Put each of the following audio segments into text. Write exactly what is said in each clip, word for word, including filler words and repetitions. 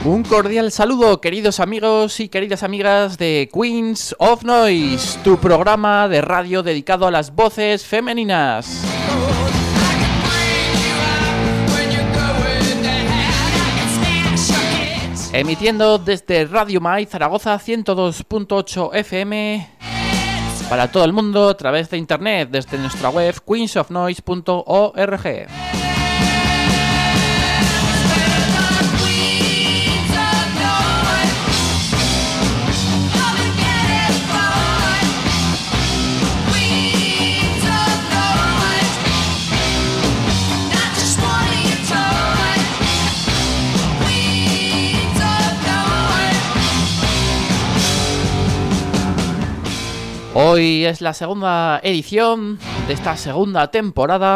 Un cordial saludo, queridos amigos y queridas amigas de Queens of Noise, tu programa de radio dedicado a las voces femeninas. Emitiendo desde Radio Mai Zaragoza ciento dos punto ocho F M para todo el mundo a través de internet desde nuestra web queens of noise punto org. Hoy es la segunda edición de esta segunda temporada,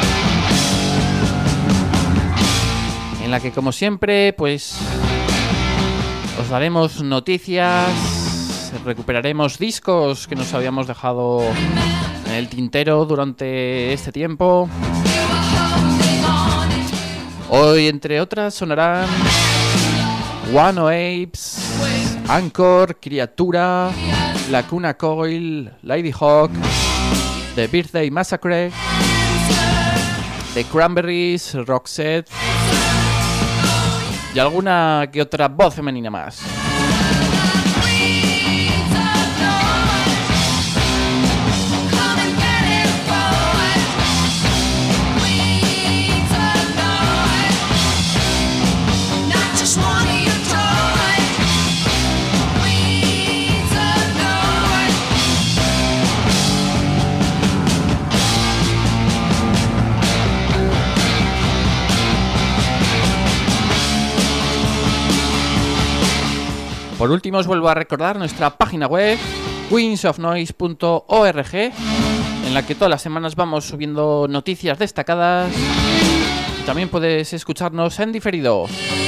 en la que, como siempre, pues os daremos noticias, recuperaremos discos que nos habíamos dejado en el tintero durante este tiempo. Hoy, entre otras, sonarán Guano Apes, Anchor, Criatura, Lacuna Coil, Ladyhawk, The Birthday Massacre, The Cranberries, Roxette y alguna que otra voz femenina más. Por último, os vuelvo a recordar nuestra página web queens of noise punto org, en la que todas las semanas vamos subiendo noticias destacadas. También puedes escucharnos en diferido.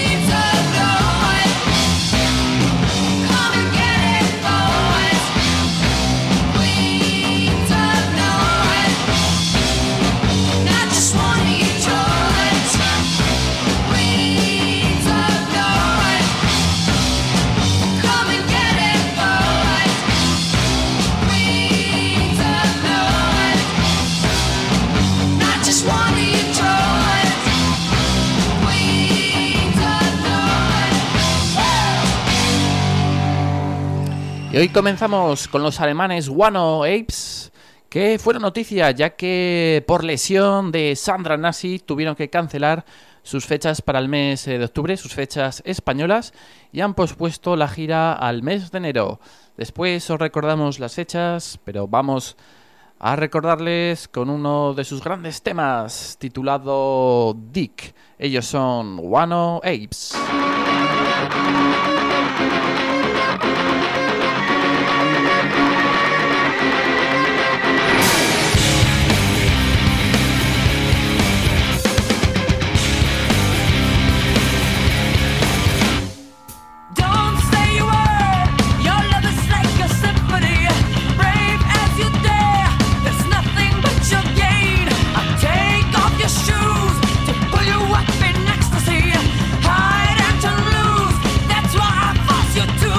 Y hoy comenzamos con los alemanes Guano Apes, que fueron noticia ya que por lesión de Sandra Nasi tuvieron que cancelar sus fechas para el mes de octubre, sus fechas españolas, y han pospuesto la gira al mes de enero. Después os recordamos las fechas, pero vamos a recordarles con uno de sus grandes temas titulado Dick. Ellos son Guano Apes. Pull you up in ecstasy, hide and to lose. That's why I force you to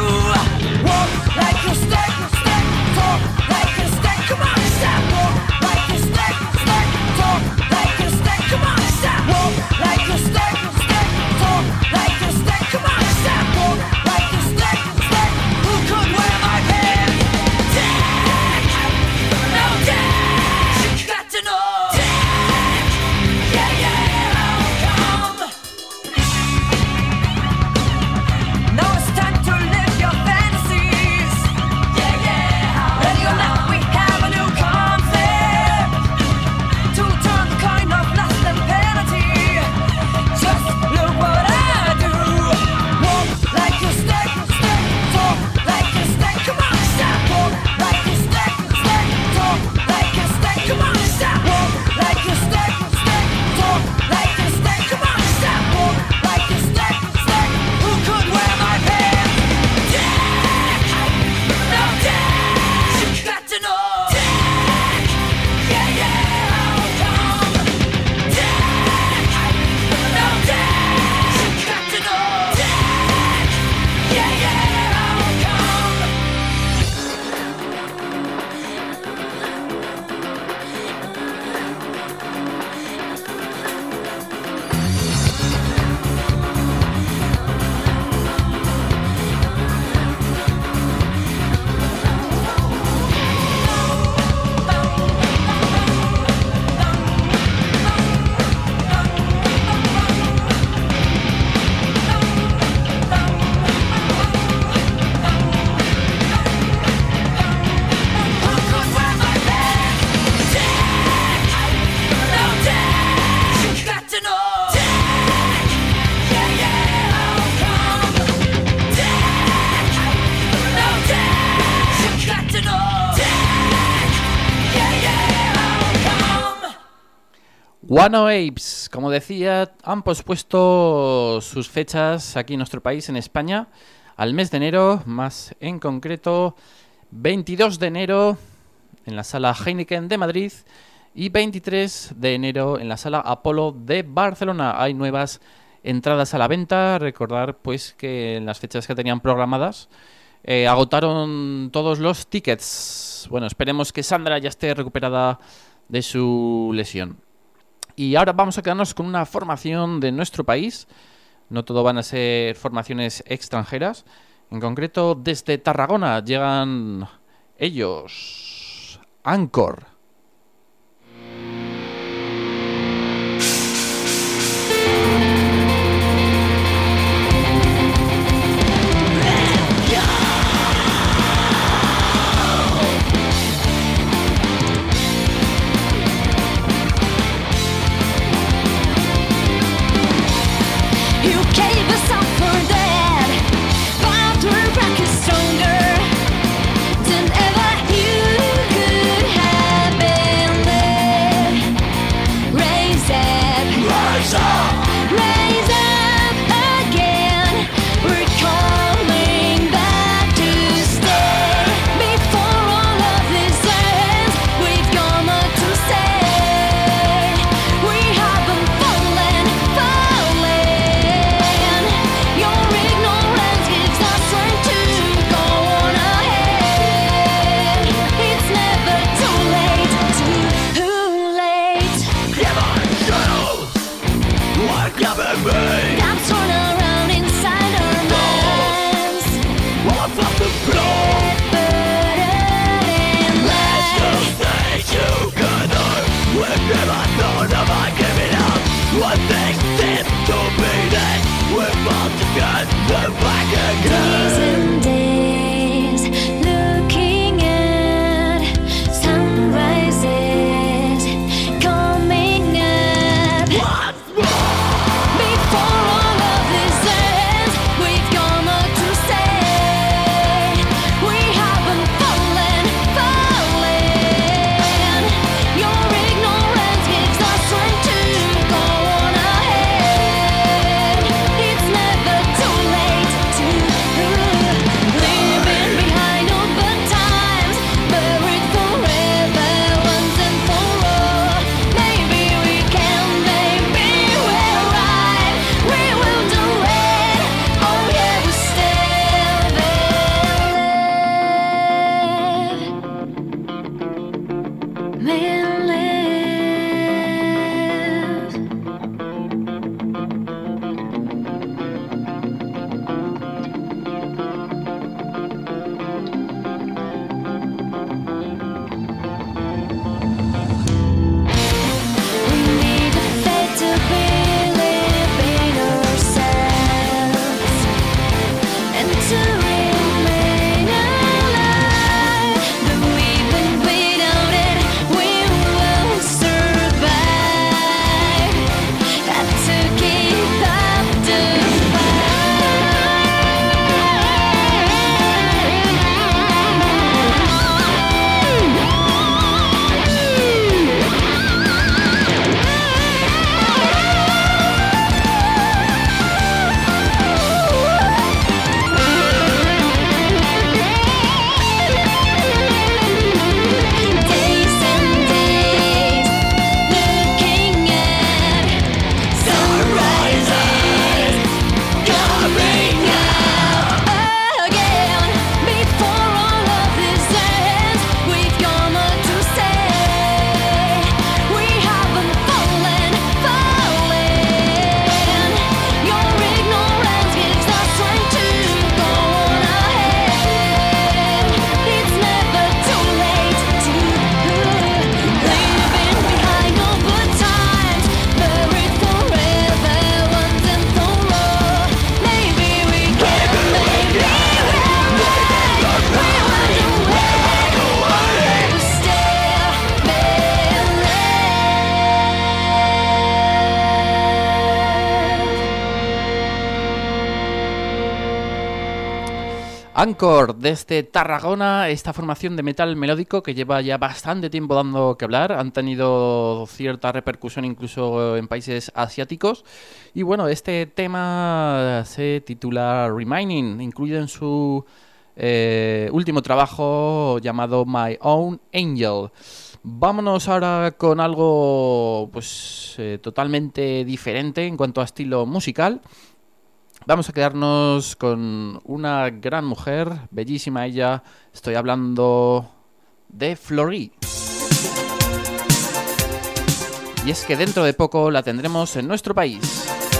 Guano Apes, como decía, han pospuesto sus fechas aquí en nuestro país, en España, al mes de enero, más en concreto veintidós de enero en la sala Heineken de Madrid y veintitrés de enero en la sala Apolo de Barcelona. Hay nuevas entradas a la venta. Recordar pues que en las fechas que tenían programadas eh, agotaron todos los tickets. Bueno, esperemos que Sandra ya esté recuperada de su lesión. Y ahora vamos a quedarnos con una formación de nuestro país. No todo van a ser formaciones extranjeras. En concreto, desde Tarragona llegan ellos, Anchor. Before Anchor, desde Tarragona, esta formación de metal melódico que lleva ya bastante tiempo dando que hablar, han tenido cierta repercusión incluso en países asiáticos. Y bueno, este tema se titula Remaining, incluido en su eh, último trabajo llamado My Own Angel. Vámonos ahora con algo pues eh, totalmente diferente en cuanto a estilo musical. Vamos a quedarnos con una gran mujer, bellísima ella. Estoy hablando de Florie. Y es que dentro de poco la tendremos en nuestro país.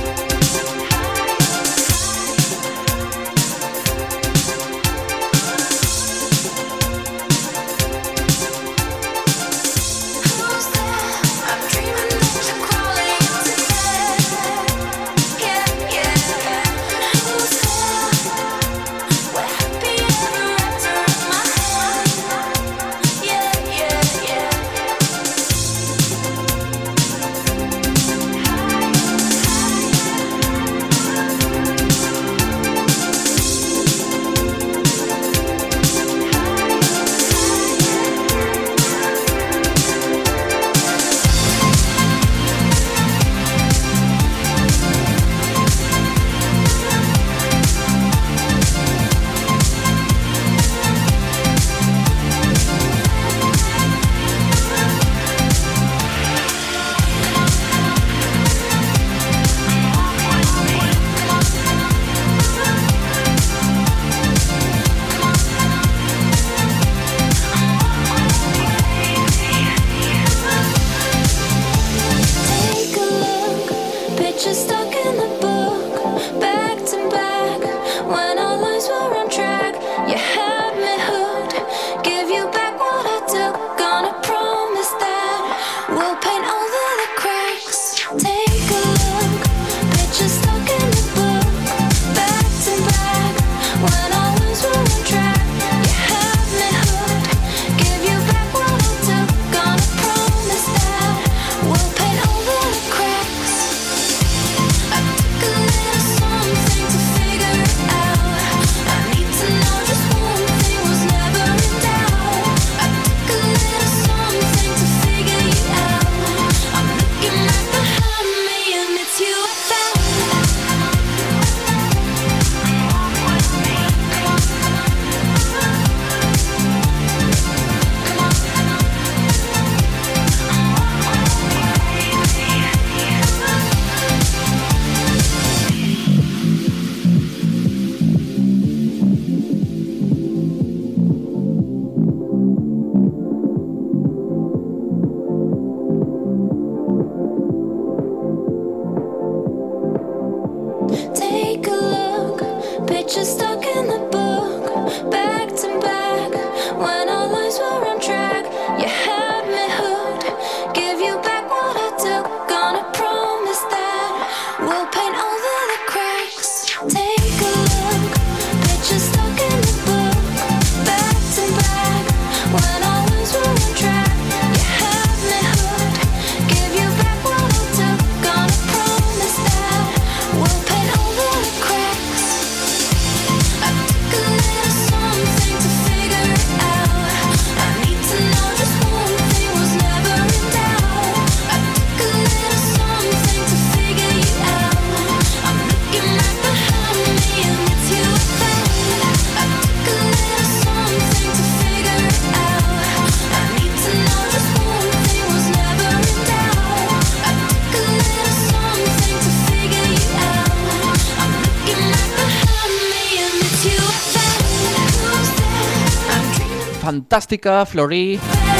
Fantástica Florie.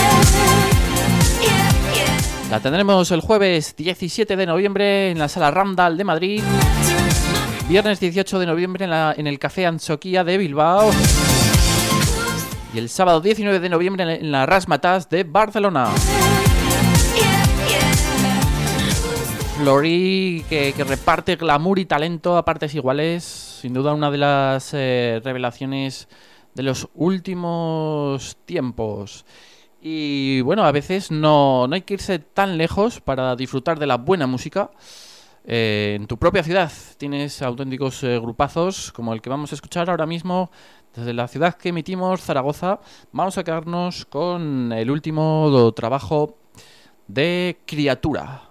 La tendremos el jueves diecisiete de noviembre en la Sala Randall de Madrid. Viernes dieciocho de noviembre en, la, en el Café Anchoquia de Bilbao. Y el sábado diecinueve de noviembre en la Razzmatazz de Barcelona. Florie que, que reparte glamour y talento a partes iguales. Sin duda una de las eh, revelaciones de los últimos tiempos. Y bueno, a veces no, no hay que irse tan lejos para disfrutar de la buena música. Eh, en tu propia ciudad tienes auténticos eh, grupazos como el que vamos a escuchar ahora mismo Desde la ciudad que emitimos, Zaragoza, vamos a quedarnos con el último trabajo de Criatura.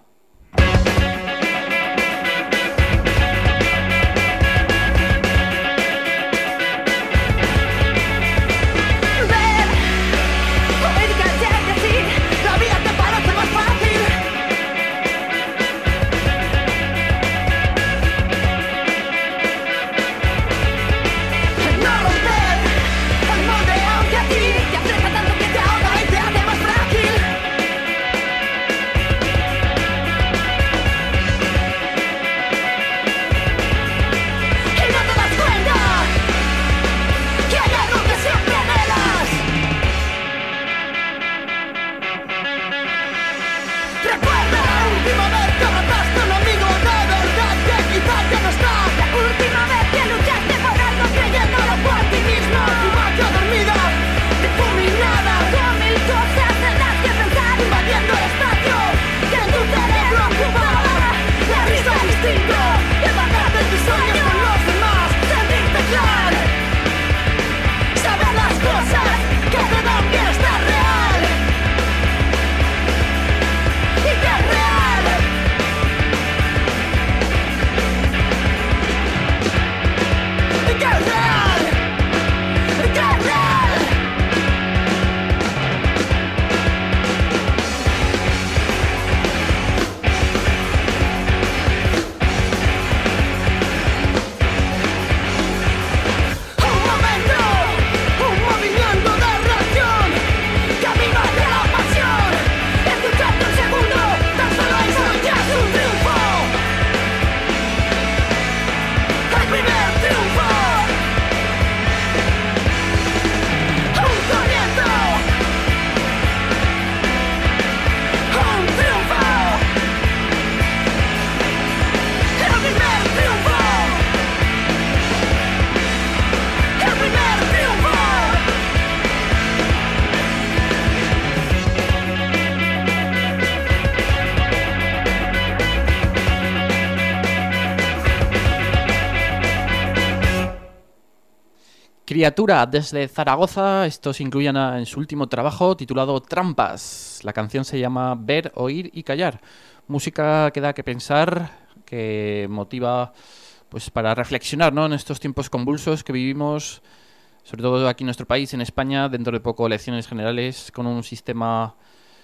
Criatura desde Zaragoza, estos incluyen a, en su último trabajo titulado Trampas. La canción se llama Ver, Oír y Callar. Música que da que pensar, que motiva pues para reflexionar, ¿no?, en estos tiempos convulsos que vivimos, sobre todo aquí en nuestro país, en España, dentro de poco elecciones generales, con un sistema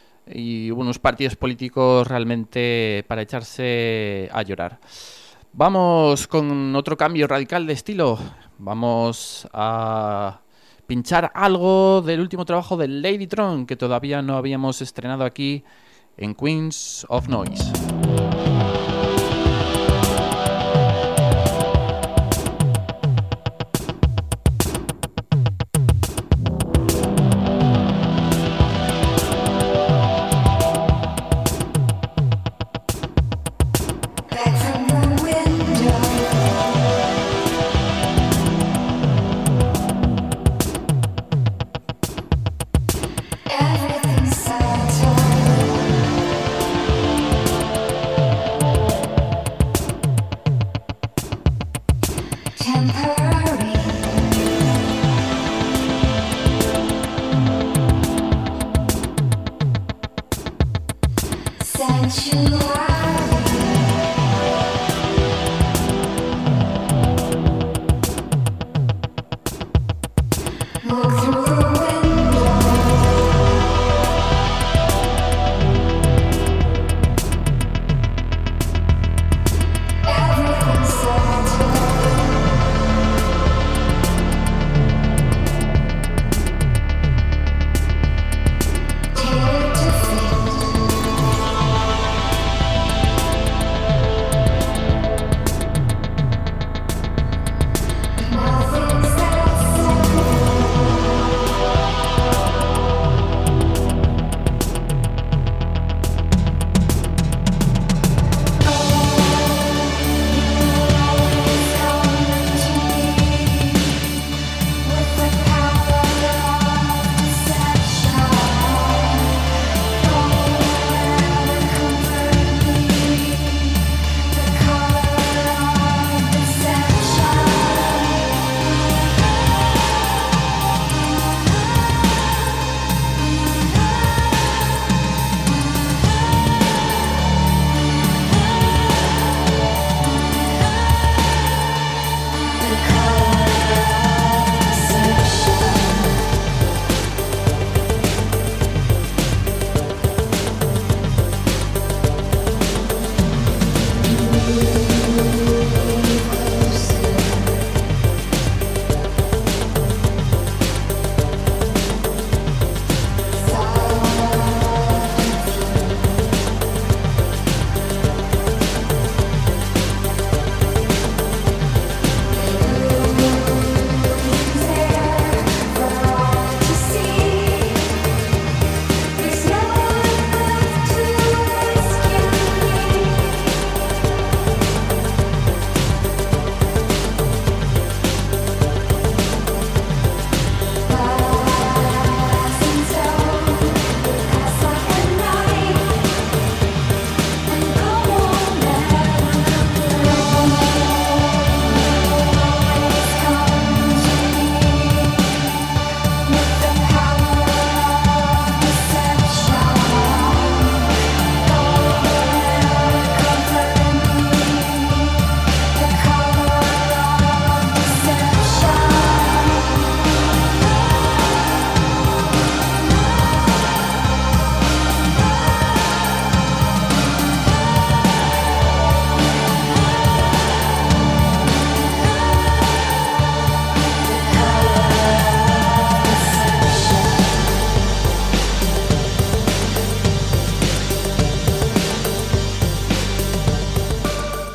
y unos partidos políticos realmente para echarse a llorar. Vamos con otro cambio radical de estilo. Vamos a pinchar algo del último trabajo de Ladytron, que todavía no habíamos estrenado aquí en Queens of Noise. Everything's settled.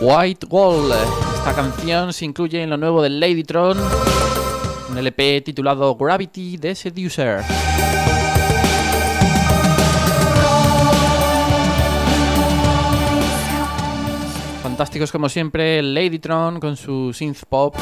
White Wall. Esta canción se incluye en lo nuevo de Ladytron, un L P titulado Gravity The Seducer. Fantásticos como siempre, Ladytron con su synth pop.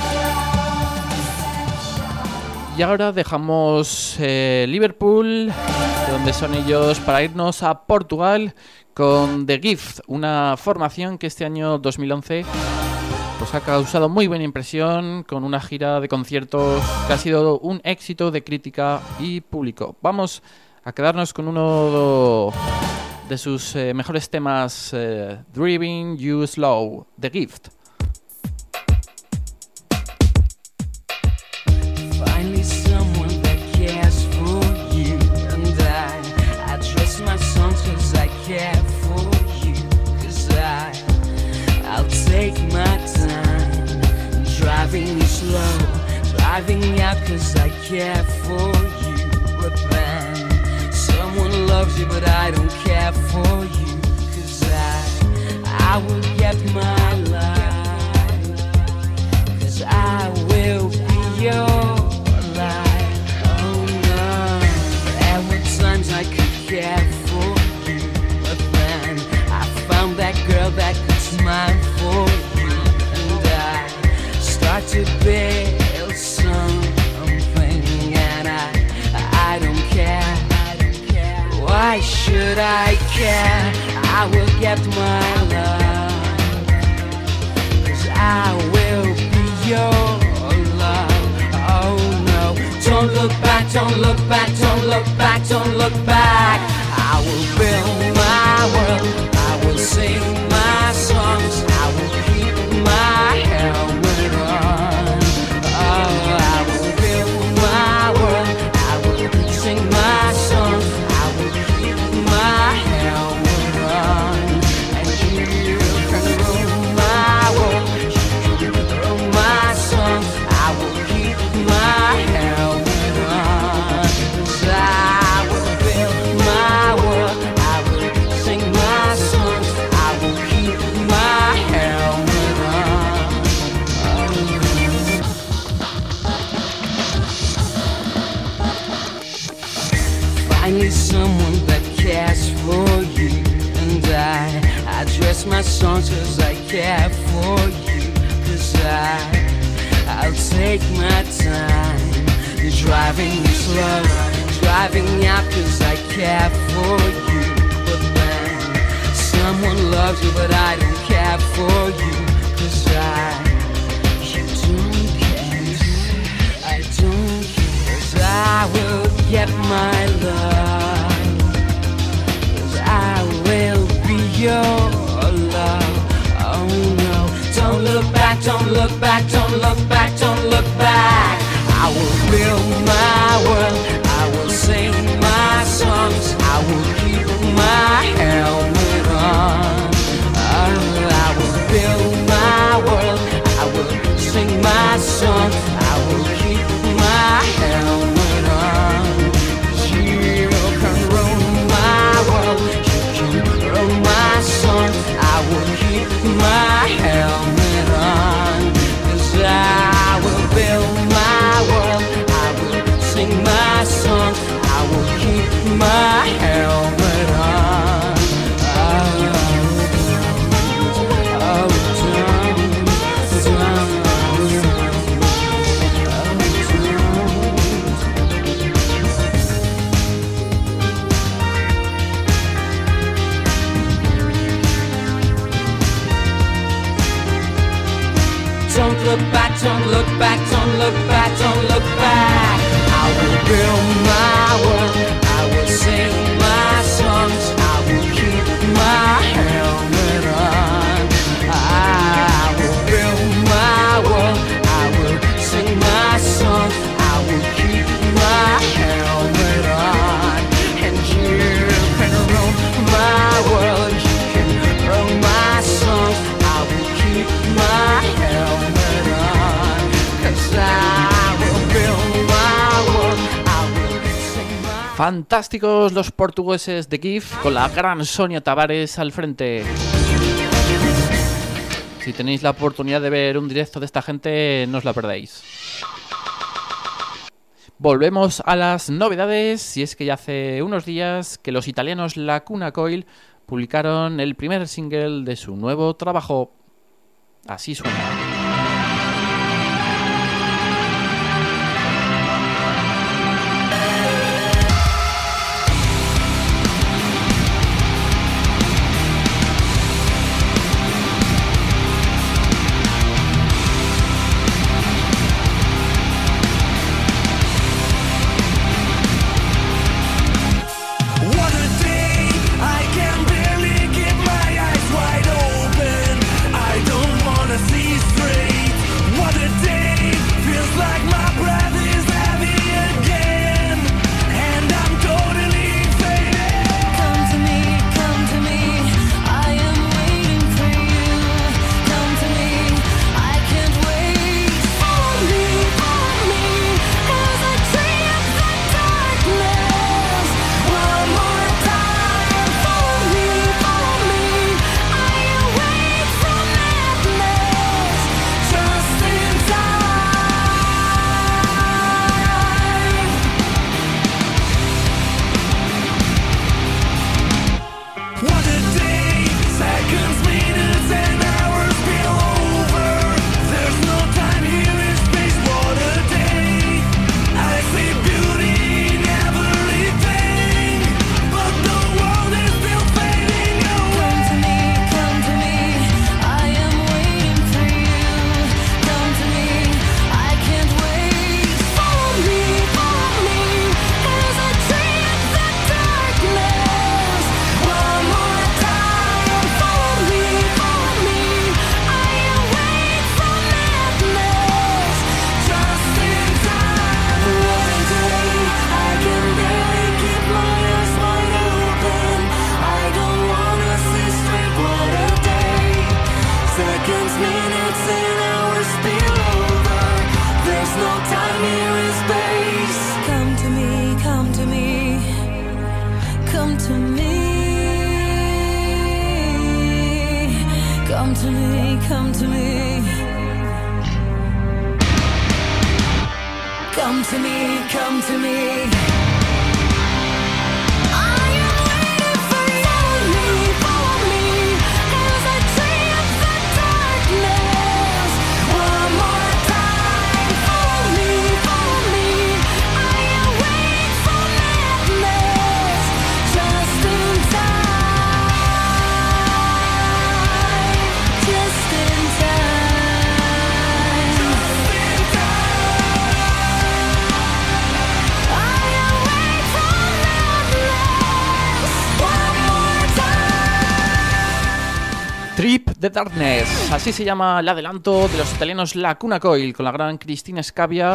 Y ahora dejamos eh, Liverpool, de donde son ellos, para irnos a Portugal con The Gift, una formación que este año dos mil once pues, ha causado muy buena impresión, con una gira de conciertos que ha sido un éxito de crítica y público. Vamos a quedarnos con uno de sus eh, mejores temas, eh, Driving You Slow, The Gift. Finally someone that cares for you, and I, I dress my songs cause I care for you, cause I, I'll take my time, driving you slow, driving out cause I care for you, but then someone loves you but I don't care for you, cause I, I will get my life, cause I will be your life. Oh no, there were times I could care for you, but then I found that girl that could smile for you, and I start to build something, and I, I don't care. Why should I care? I will get my love, cause I will be your love. Oh no, don't look back, don't look back, don't look back, don't look back. I will build my world, I will sing my songs, I will keep my helmet on. Oh, I will build my world, I will sing my songs, I will keep my helmet on. And you can rule my world, you can rule my songs, I will keep my helmet on. 'Cause I will build my world, I will sing my songs, I will keep my helmet on. Finally someone that cares for you, and I, I dress my songs cause I care for you, cause I, I'll take my time, driving you slow, driving out cause I care for you, but then someone loves you but I don't care for you, cause I, you don't care, I don't care, cause I will get my love, cause I will be your love. Oh no, don't look back, don't look back, don't look back, don't look back. I will build my world, I will sing my songs, I will keep my helmet on. Oh, I will build my world, I will sing my songs, I will keep my helmet on. You can rule my world, you can rule my songs, I will keep my helmet on. 'Cause I will build my world, I will sing my songs, I will keep my helmet on. Oh, oh, down, down, don't look back, don't look back, don't look back, don't look back. I will build my world, I will sing my songs, I will keep my helmet on. I will build my world, I will sing my songs, I will keep my helmet on. And you can rule my world, you can rule my songs, I will keep my helmet on. 'Cause I will build my world, I will sing my... Fantásticos los portugueses de Gift, con la gran Sonia Tavares al frente. Si tenéis la oportunidad de ver un directo de esta gente, no os la perdáis. Volvemos a las novedades, y es que ya hace unos días que los italianos Lacuna Coil publicaron el primer single de su nuevo trabajo. Así suena. Trip the Darkness, así se llama el adelanto de los italianos Lacuna Coil con la gran Cristina Scabbia.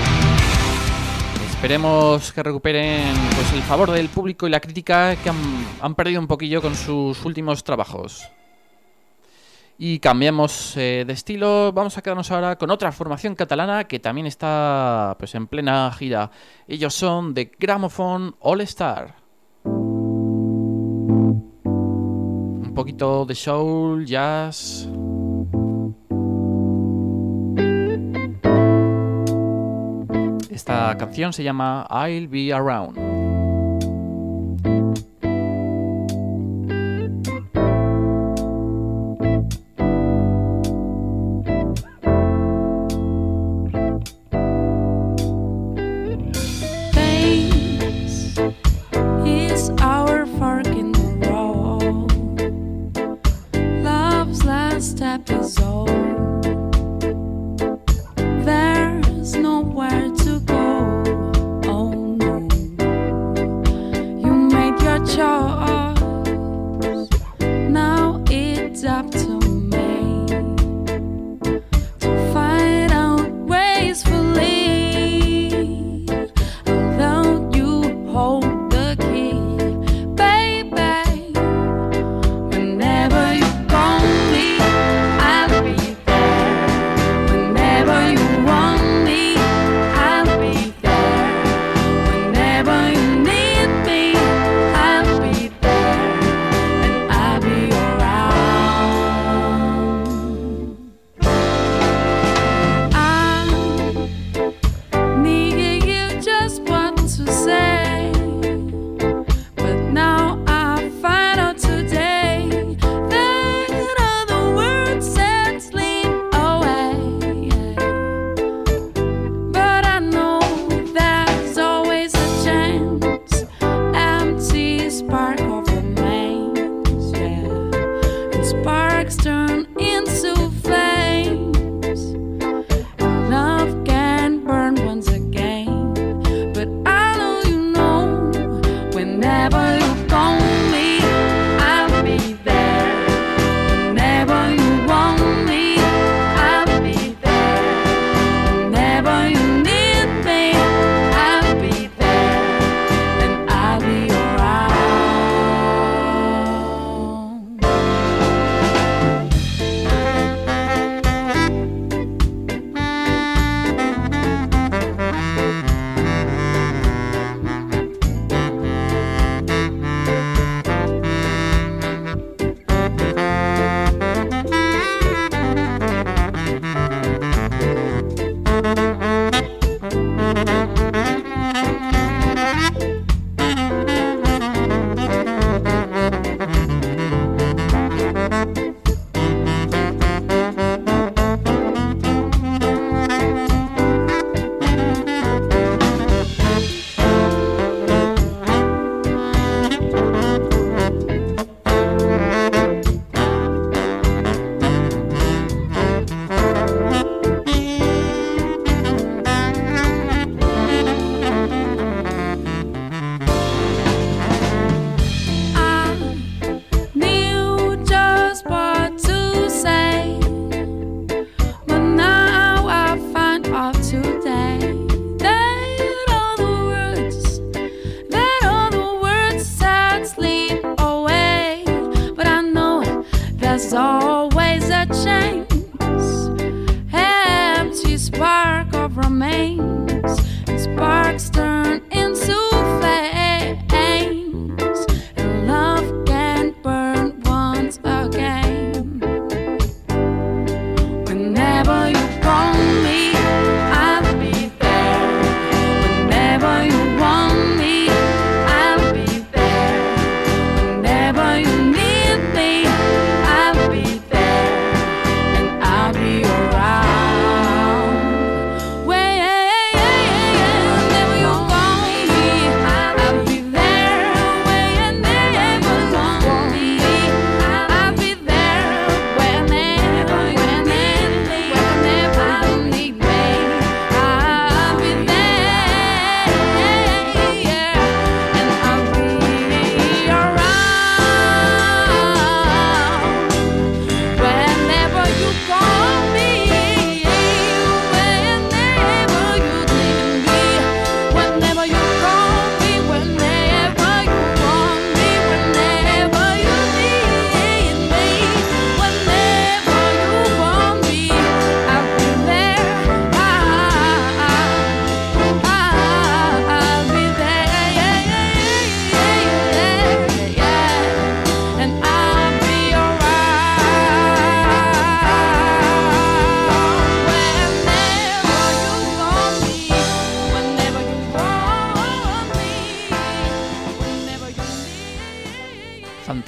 Esperemos que recuperen pues, el favor del público y la crítica que han, han perdido un poquillo con sus últimos trabajos. Y cambiamos eh, de estilo, vamos a quedarnos ahora con otra formación catalana que también está pues, en plena gira. Ellos son The Gramophone All Star. Un poquito de soul, jazz. Esta canción se llama I'll Be Around. Whenever you call me, I'll be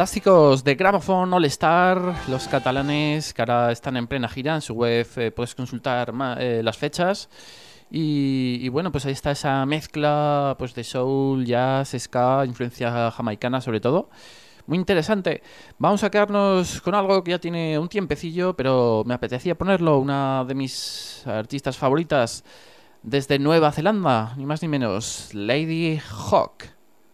fantásticos de Gramophone All Star, los catalanes que ahora están en plena gira. En su web eh, puedes consultar ma- eh, las fechas. Y, y bueno, pues ahí está esa mezcla pues de soul, jazz, ska, influencia jamaicana sobre todo. Muy interesante. Vamos a quedarnos con algo que ya tiene un tiempecillo, pero me apetecía ponerlo. Una de mis artistas favoritas desde Nueva Zelanda, ni más ni menos, Lady Hawk.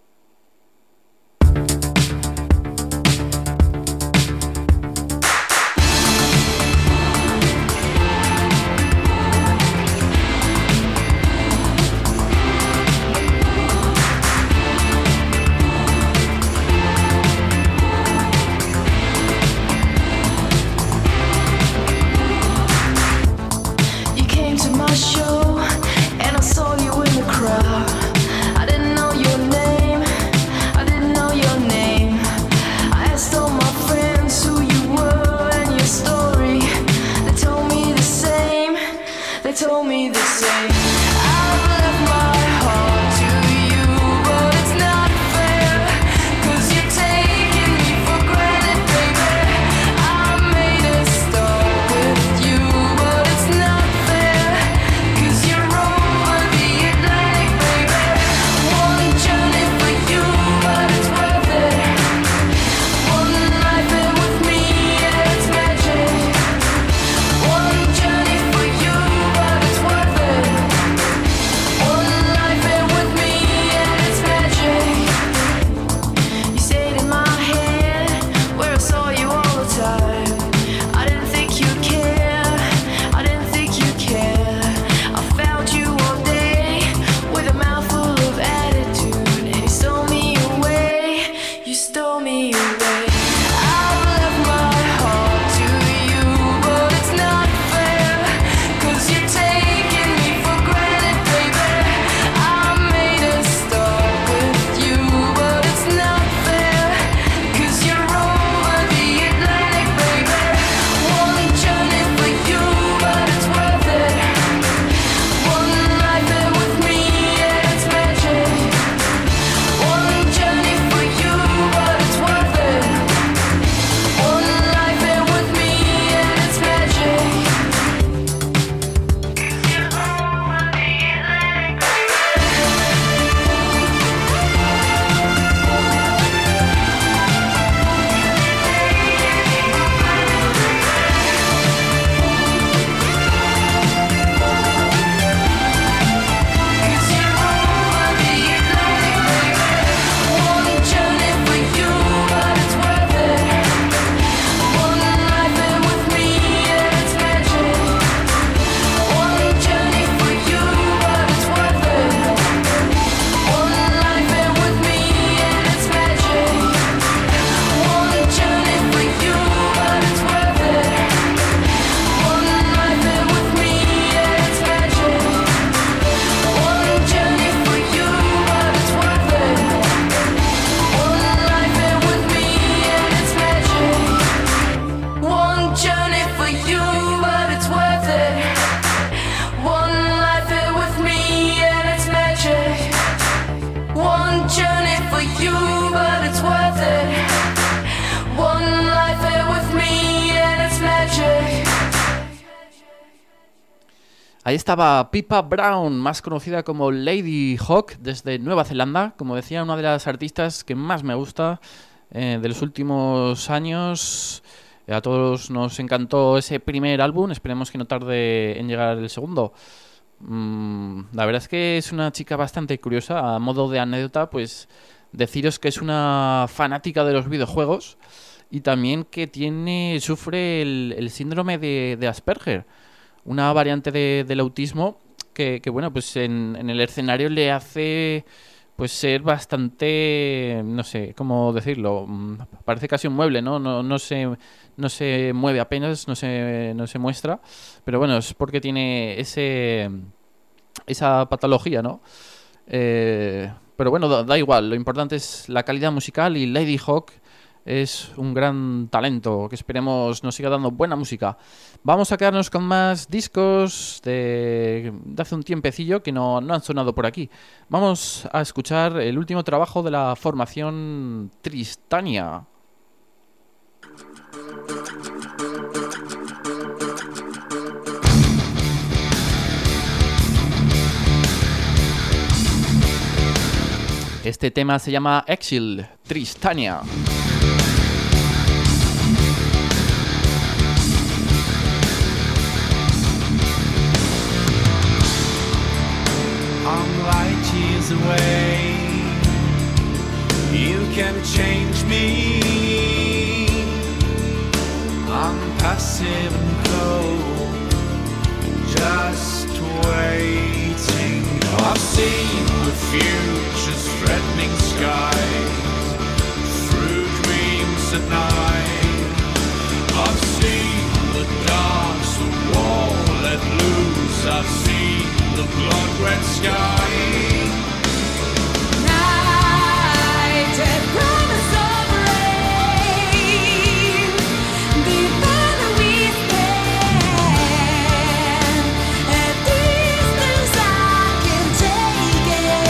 Ahí estaba Pippa Brown, más conocida como Lady Hawk, desde Nueva Zelanda. Como decía, una de las artistas que más me gusta eh, de los últimos años. A todos nos encantó ese primer álbum, esperemos que no tarde en llegar el segundo. Mm, la verdad es que es una chica bastante curiosa. A modo de anécdota, pues deciros que es una fanática de los videojuegos y también que tiene sufre el, el síndrome de, de Asperger, una variante de, del autismo que, que bueno, pues en, en el escenario le hace pues ser bastante, no sé cómo decirlo, parece casi un mueble, ¿no? No, no se no se mueve apenas, no se no se muestra, pero bueno, es porque tiene ese esa patología, ¿no? Eh, pero bueno, da, da igual, lo importante es la calidad musical y Lady Hawk es un gran talento que esperemos nos siga dando buena música. Vamos a quedarnos con más discos de, de hace un tiempecillo que no, no han sonado por aquí. Vamos a escuchar el último trabajo de la formación Tristania. Este tema se llama Exile, Tristania. I'm light years away. You can change me. I'm passive and cold, just waiting. I've seen the future's threatening skies through dreams at night. I've seen the darks, the wall let loose. I've seen the blood-red sky. Night and promise of rain. Before we stand at distance, I can't take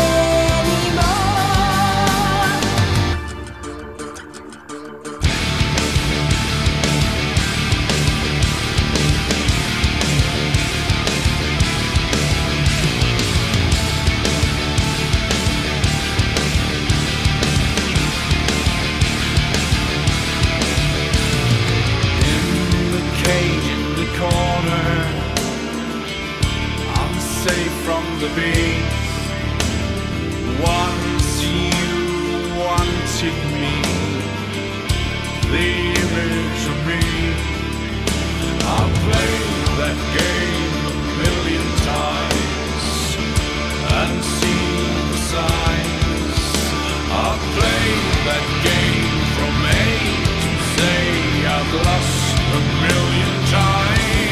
the beat. Once you wanted me, the image of me. I've played that game a million times and seen the signs. I've played that game from A to Z. I've lost a million times.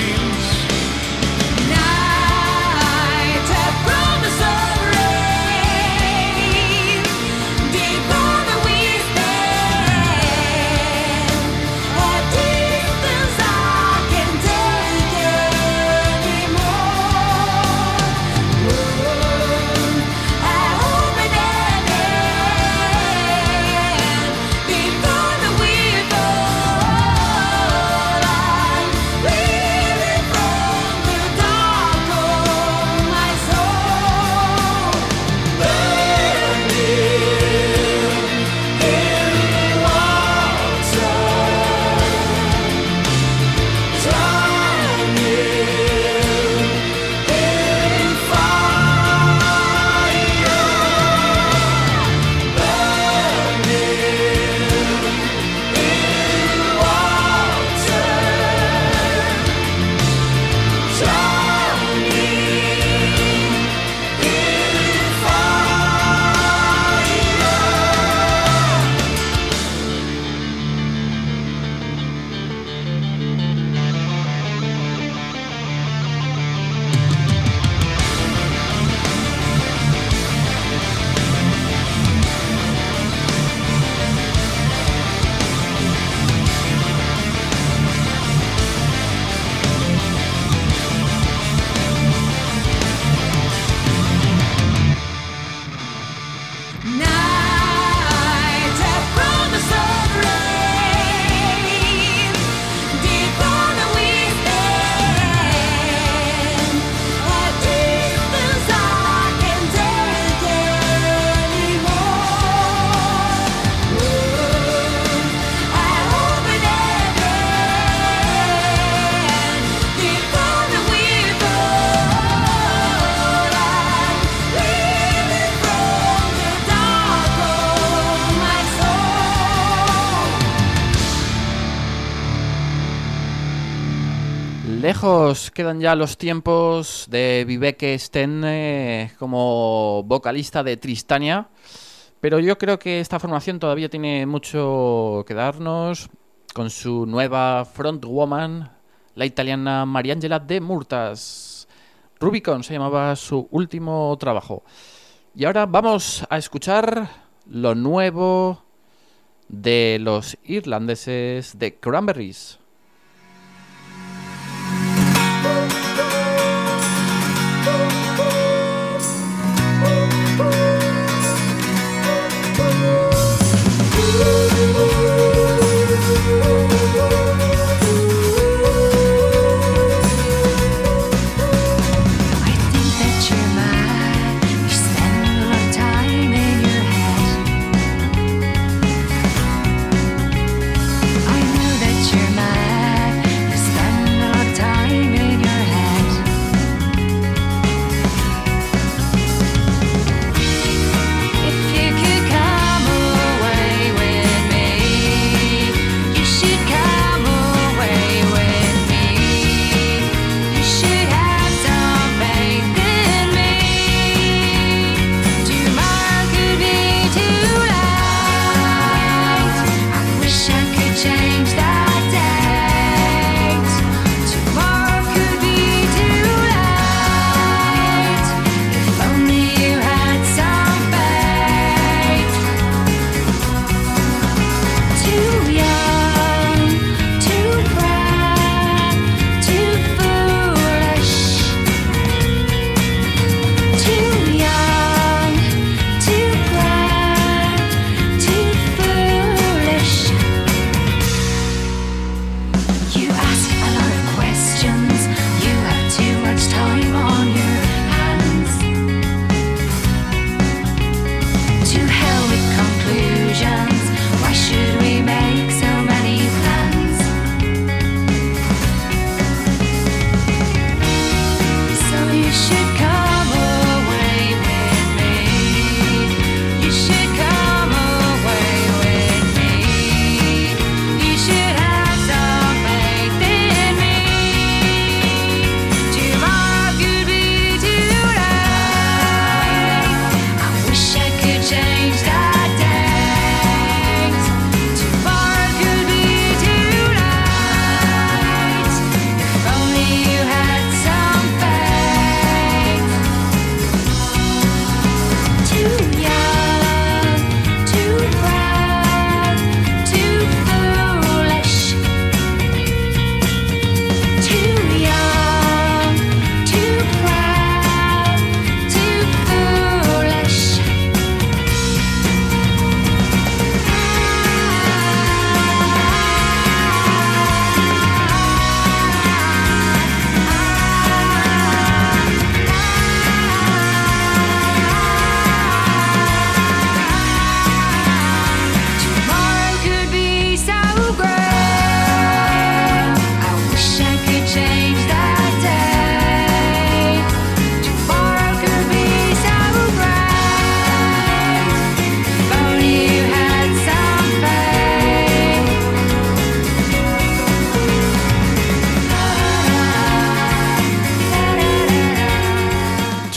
Lejos quedan ya los tiempos de Viveke Stene como vocalista de Tristania, pero yo creo que esta formación todavía tiene mucho que darnos con su nueva frontwoman, la italiana Mariangela De Murtas. Rubicon se llamaba su último trabajo. Y ahora vamos a escuchar lo nuevo de los irlandeses de Cranberries. I think that you're mine. You spend a lot of time in your head.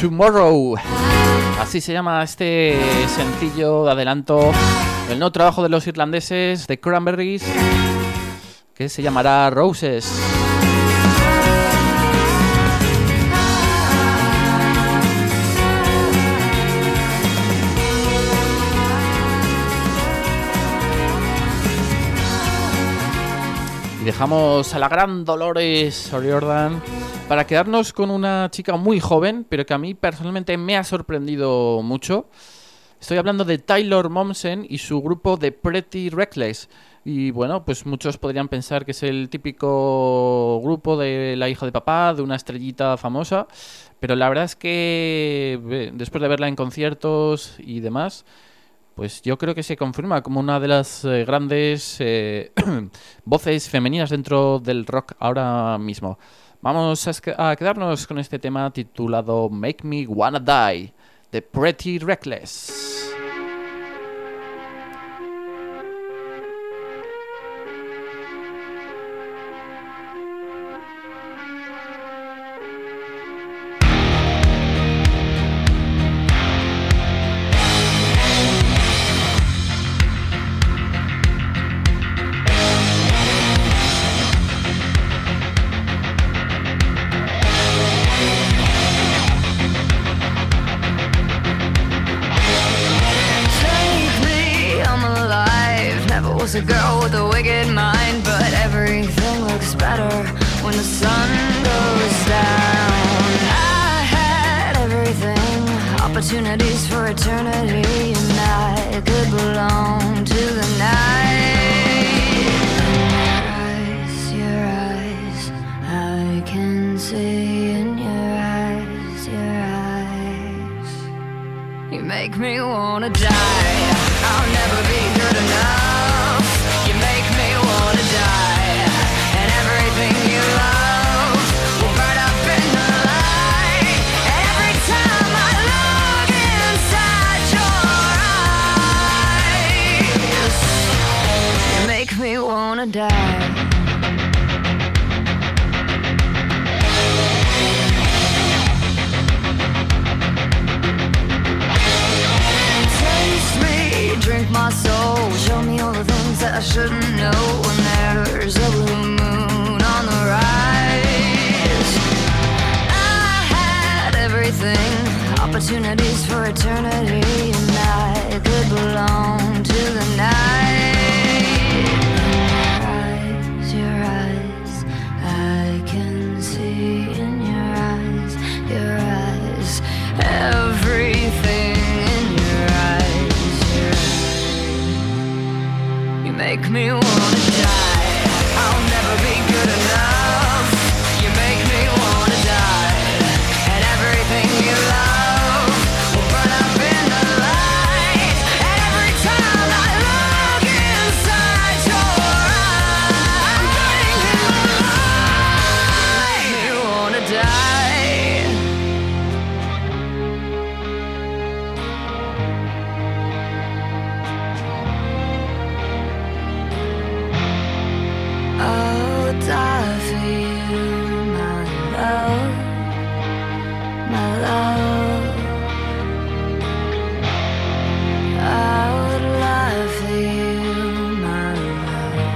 Tomorrow. Así se llama este sencillo de adelanto del nuevo trabajo de los irlandeses The Cranberries, que se llamará Roses. Y dejamos a la gran Dolores O'Riordan para quedarnos con una chica muy joven, pero que a mí personalmente me ha sorprendido mucho. Estoy hablando de Taylor Momsen y su grupo The Pretty Reckless. Y bueno, pues muchos podrían pensar que es el típico grupo de la hija de papá, de una estrellita famosa. Pero la verdad es que después de verla en conciertos y demás, pues yo creo que se confirma como una de las eh, grandes eh, voces femeninas dentro del rock ahora mismo. Vamos a, a quedarnos con este tema titulado Make Me Wanna Die, de Pretty Reckless. A girl with a wicked mind, but everything looks better when the sun goes down. I had everything, opportunities for eternity, and I could belong to the night. Your eyes, your eyes, I can see in your eyes, your eyes. You make me wanna die. I'll never be good enough. You make me wanna die, and everything you love will burn up in the light. And every time I look inside your eyes, you make me wanna die. Taste me, drink my soul, show me all the things that I shouldn't know when there's a blue moon on the rise. I had everything, opportunities for eternity, and I could belong to the night. Your eyes, your eyes, I can see in your eyes, your eyes, everything in your eyes, your eyes. You make me wanna die. I'll never be good enough. You make me wanna die. And everything you love will burn up in the light. And every time I look inside your eyes, I'm burning in the light. You wanna die. I'll die for you, my love, my love. I would lie for you, my love,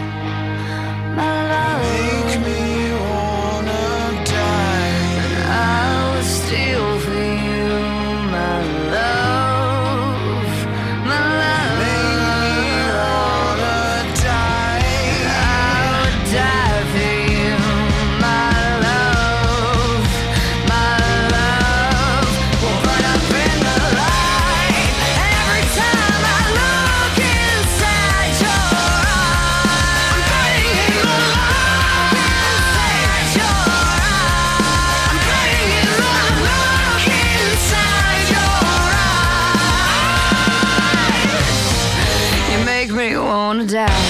my love. Make me wanna die. I would steal for you, my love, my love. Make me wanna die. I would die for you, my love, my love. Will burn up in the light. And every time I look inside your eyes, I'm burning in the light. Inside your eyes, I'm burning in the look inside your eyes. You make me wanna die.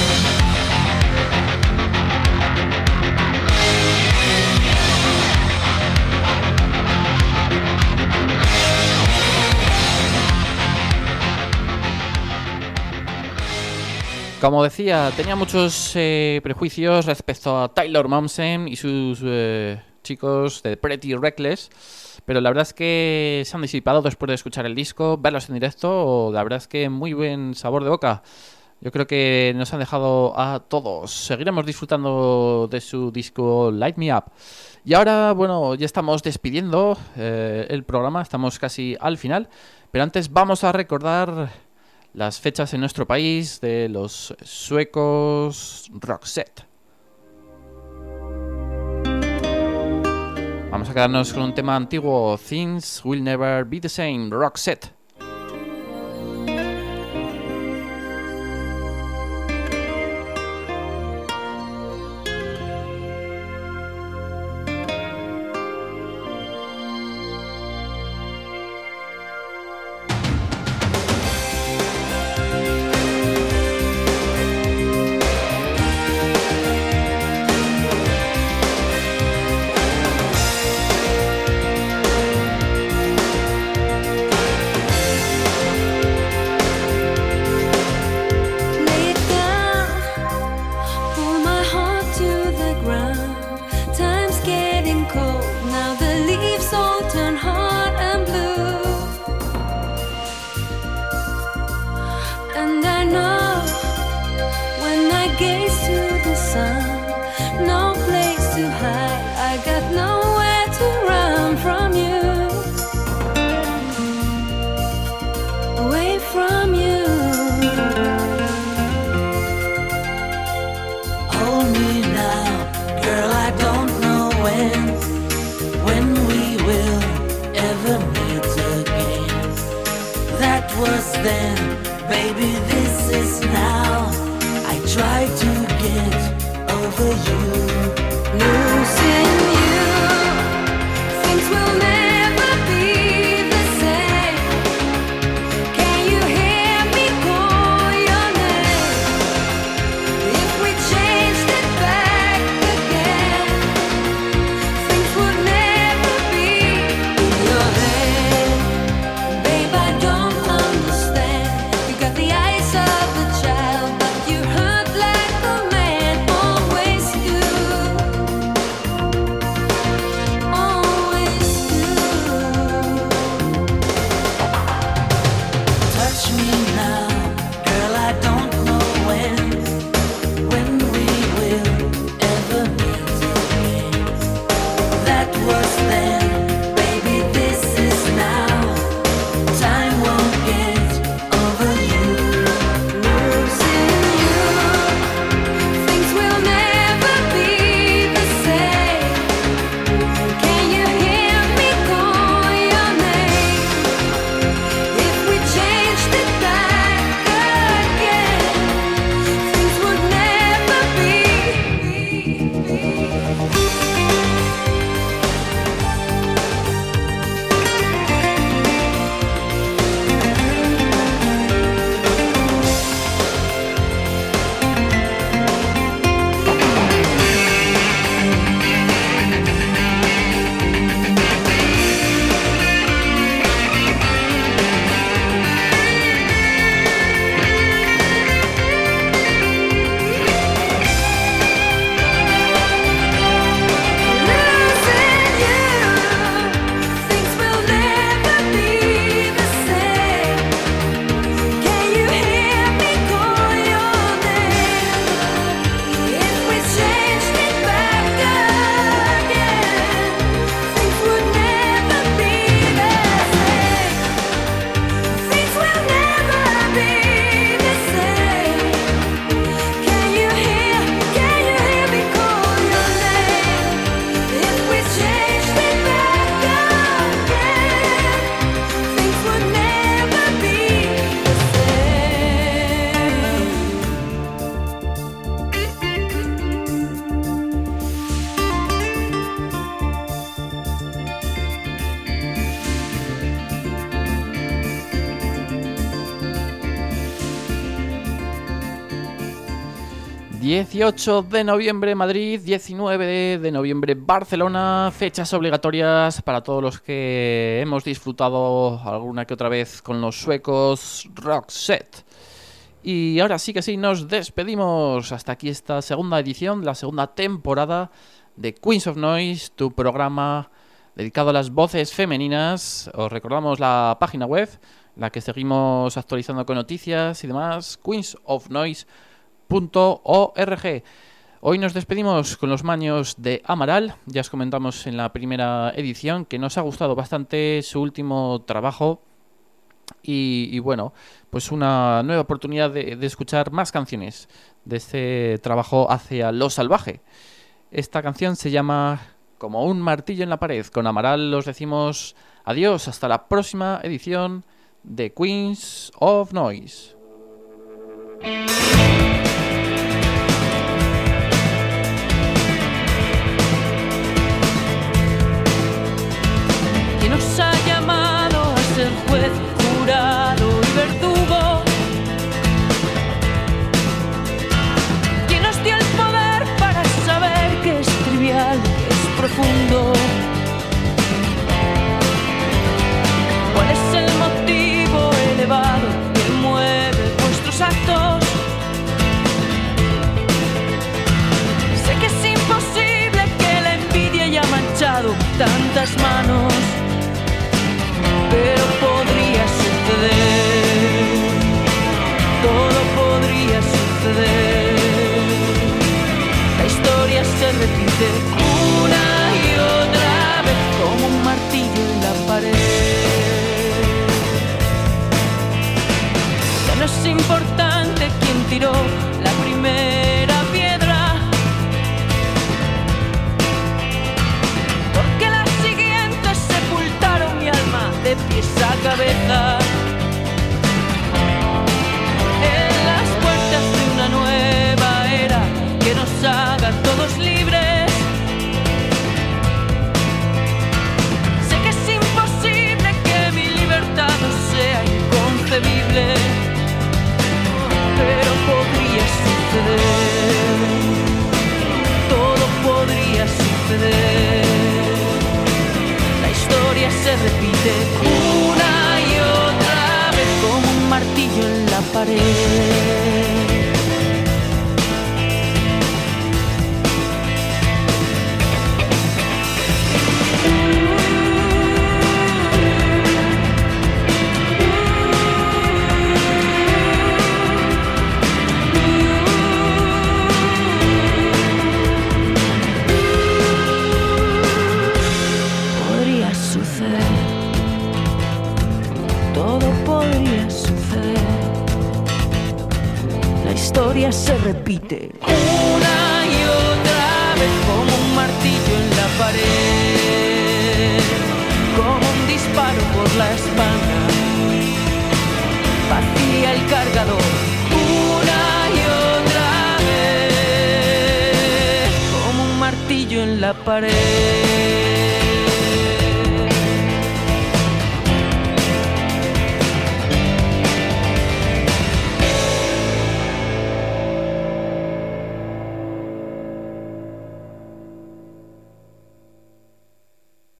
Como decía, tenía muchos eh, prejuicios respecto a Taylor Momsen y sus eh, chicos de Pretty Reckless, pero la verdad es que se han disipado después de escuchar el disco, verlos en directo, la verdad es que muy buen sabor de boca. Yo creo que nos han dejado a todos. Seguiremos disfrutando de su disco Light Me Up. Y ahora, bueno, ya estamos despidiendo eh, el programa, estamos casi al final, pero antes vamos a recordar las fechas en nuestro país de los suecos Roxette. Vamos a quedarnos con un tema antiguo, Things Will Never Be the Same, Roxette. dieciocho de noviembre Madrid, diecinueve de noviembre Barcelona, fechas obligatorias para todos los que hemos disfrutado alguna que otra vez con los suecos Roxette. Y ahora sí que sí, nos despedimos. Hasta aquí esta segunda edición, la segunda temporada de Queens of Noise, tu programa dedicado a las voces femeninas. Os recordamos la página web, la que seguimos actualizando con noticias y demás, queens of noise punto org. Hoy nos despedimos con los maños de Amaral. Ya os comentamos en la primera edición que nos ha gustado bastante su último trabajo. Y, y bueno, pues una nueva oportunidad de, de escuchar más canciones de este trabajo hacia lo salvaje. Esta canción se llama Como un martillo en la pared. Con Amaral os decimos adiós, hasta la próxima edición de Queens of Noise. ¿Quién os ha llamado a ser juez, jurado y verdugo? ¿Quién os dio el poder para saber que es trivial, que es profundo? ¿Cuál es el motivo elevado que mueve vuestros actos? Sé que es imposible que la envidia haya manchado tantas manos, pero podría suceder, todo podría suceder. La historia se repite una y otra vez como un martillo en la pared. Ya no es importante quién tiró la primera piedra, porque las siguientes sepultaron mi alma de pies a cabeza. En las puertas de una nueva era que nos haga todos libres. Sé que es imposible que mi libertad no sea inconcebible, pero podría suceder, todo podría suceder. La historia se repite una y otra vez como un martillo en la pared. Podría suceder, todo podría suceder. La historia se repite una y otra vez como un martillo en la pared, como un disparo por la espalda, vacía el cargador una y otra vez como un martillo en la pared.